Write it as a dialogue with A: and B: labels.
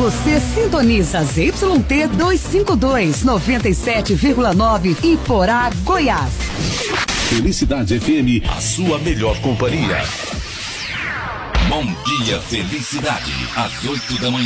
A: Você sintoniza ZYT 252, 97,9 Iporá, Goiás.
B: Felicidade FM,
C: a sua melhor companhia. Bom dia, felicidade. Às 8 da manhã.